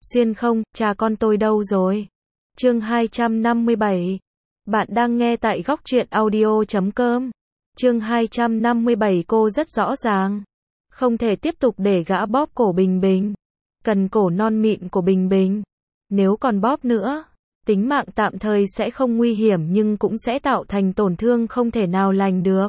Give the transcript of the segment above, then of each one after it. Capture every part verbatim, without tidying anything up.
Xuyên không, cha con tôi đâu rồi? Chương hai trăm năm mươi bảy. Bạn đang nghe tại góc truyện audio chấm com. Chương hai trăm năm mươi bảy. Cô rất rõ ràng không thể tiếp tục để gã bóp cổ Bình Bình. Cần cổ non mịn của Bình Bình. Nếu còn bóp nữa, tính mạng tạm thời sẽ không nguy hiểm nhưng cũng sẽ tạo thành tổn thương không thể nào lành được.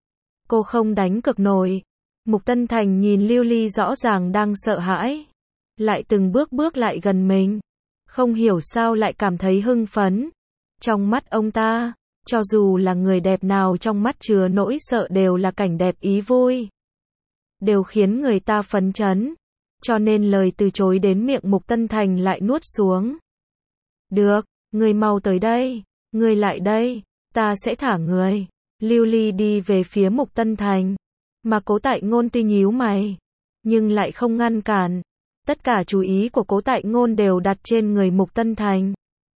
Cô không đánh cược nổi. Mục Tân Thành nhìn Lưu Ly rõ ràng đang sợ hãi, lại từng bước bước lại gần mình. Không hiểu sao lại cảm thấy hưng phấn. Trong mắt ông ta, cho dù là người đẹp nào trong mắt chứa nỗi sợ đều là cảnh đẹp ý vui, đều khiến người ta phấn chấn. Cho nên lời từ chối đến miệng Mục Tân Thành lại nuốt xuống. Được, người mau tới đây, người lại đây, ta sẽ thả người. Lưu Ly đi về phía Mục Tân Thành, mà Cố Tại Ngôn tuy nhíu mày, nhưng lại không ngăn cản. Tất cả chú ý của Cố Tại Ngôn đều đặt trên người Mục Tân Thành.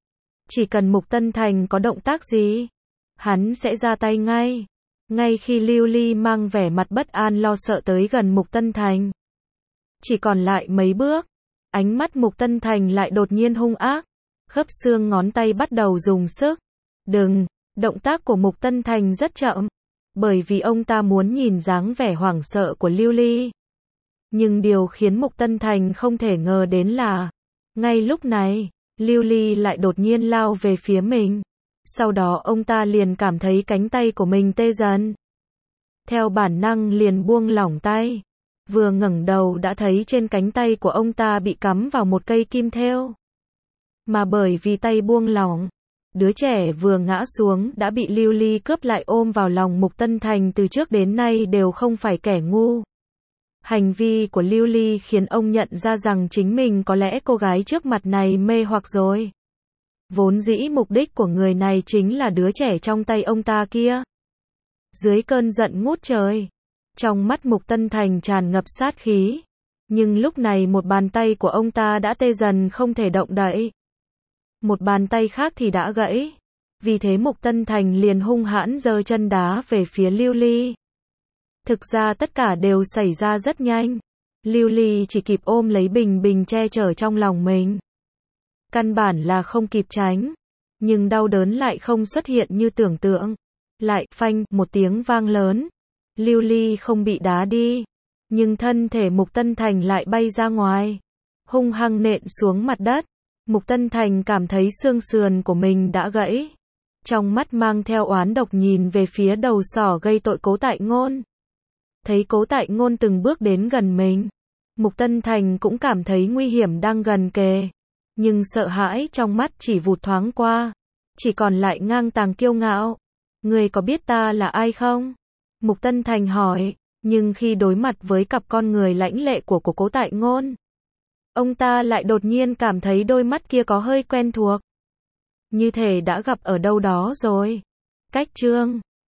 Chỉ cần Mục Tân Thành có động tác gì, hắn sẽ ra tay ngay. Ngay khi Lưu Ly mang vẻ mặt bất an lo sợ tới gần Mục Tân Thành, chỉ còn lại mấy bước, ánh mắt Mục Tân Thành lại đột nhiên hung ác, khớp xương ngón tay bắt đầu dùng sức. Đừng, động tác của Mục Tân Thành rất chậm, bởi vì ông ta muốn nhìn dáng vẻ hoảng sợ của Lưu Ly. Nhưng điều khiến Mục Tân Thành không thể ngờ đến là, ngay lúc này, Lưu Ly lại đột nhiên lao về phía mình. Sau đó ông ta liền cảm thấy cánh tay của mình tê dần. Theo bản năng liền buông lỏng tay. Vừa ngẩng đầu đã thấy trên cánh tay của ông ta bị cắm vào một cây kim thêu. Mà bởi vì tay buông lỏng, đứa trẻ vừa ngã xuống đã bị Lưu Ly cướp lại ôm vào lòng. Mục Tân Thành từ trước đến nay đều không phải kẻ ngu. Hành vi của Lưu Ly khiến ông nhận ra rằng chính mình có lẽ cô gái trước mặt này mê hoặc rồi. Vốn dĩ mục đích của người này chính là đứa trẻ trong tay ông ta kia. Dưới cơn giận ngút trời, trong mắt Mục Tân Thành tràn ngập sát khí. Nhưng lúc này một bàn tay của ông ta đã tê dần không thể động đậy. Một bàn tay khác thì đã gãy. Vì thế Mục Tân Thành liền hung hãn giơ chân đá về phía Lưu Ly. Thực ra tất cả đều xảy ra rất nhanh. Lưu Ly chỉ kịp ôm lấy Bình Bình che chở trong lòng mình. Căn bản là không kịp tránh. Nhưng đau đớn lại không xuất hiện như tưởng tượng. Lại, phanh, một tiếng vang lớn. Lưu Ly không bị đá đi. Nhưng thân thể Mục Tân Thành lại bay ra ngoài. Hung hăng nện xuống mặt đất. Mục Tân Thành cảm thấy xương sườn của mình đã gãy. Trong mắt mang theo oán độc nhìn về phía đầu sỏ gây tội Cố Tại Ngôn. Thấy Cố Tại Ngôn từng bước đến gần mình, Mục Tân Thành cũng cảm thấy nguy hiểm đang gần kề. Nhưng sợ hãi trong mắt chỉ vụt thoáng qua, chỉ còn lại ngang tàng kiêu ngạo. Người có biết ta là ai không? Mục Tân Thành hỏi, nhưng khi đối mặt với cặp con người lãnh lệ của của Cố Tại Ngôn, ông ta lại đột nhiên cảm thấy đôi mắt kia có hơi quen thuộc. Như thể đã gặp ở đâu đó rồi. Cách chương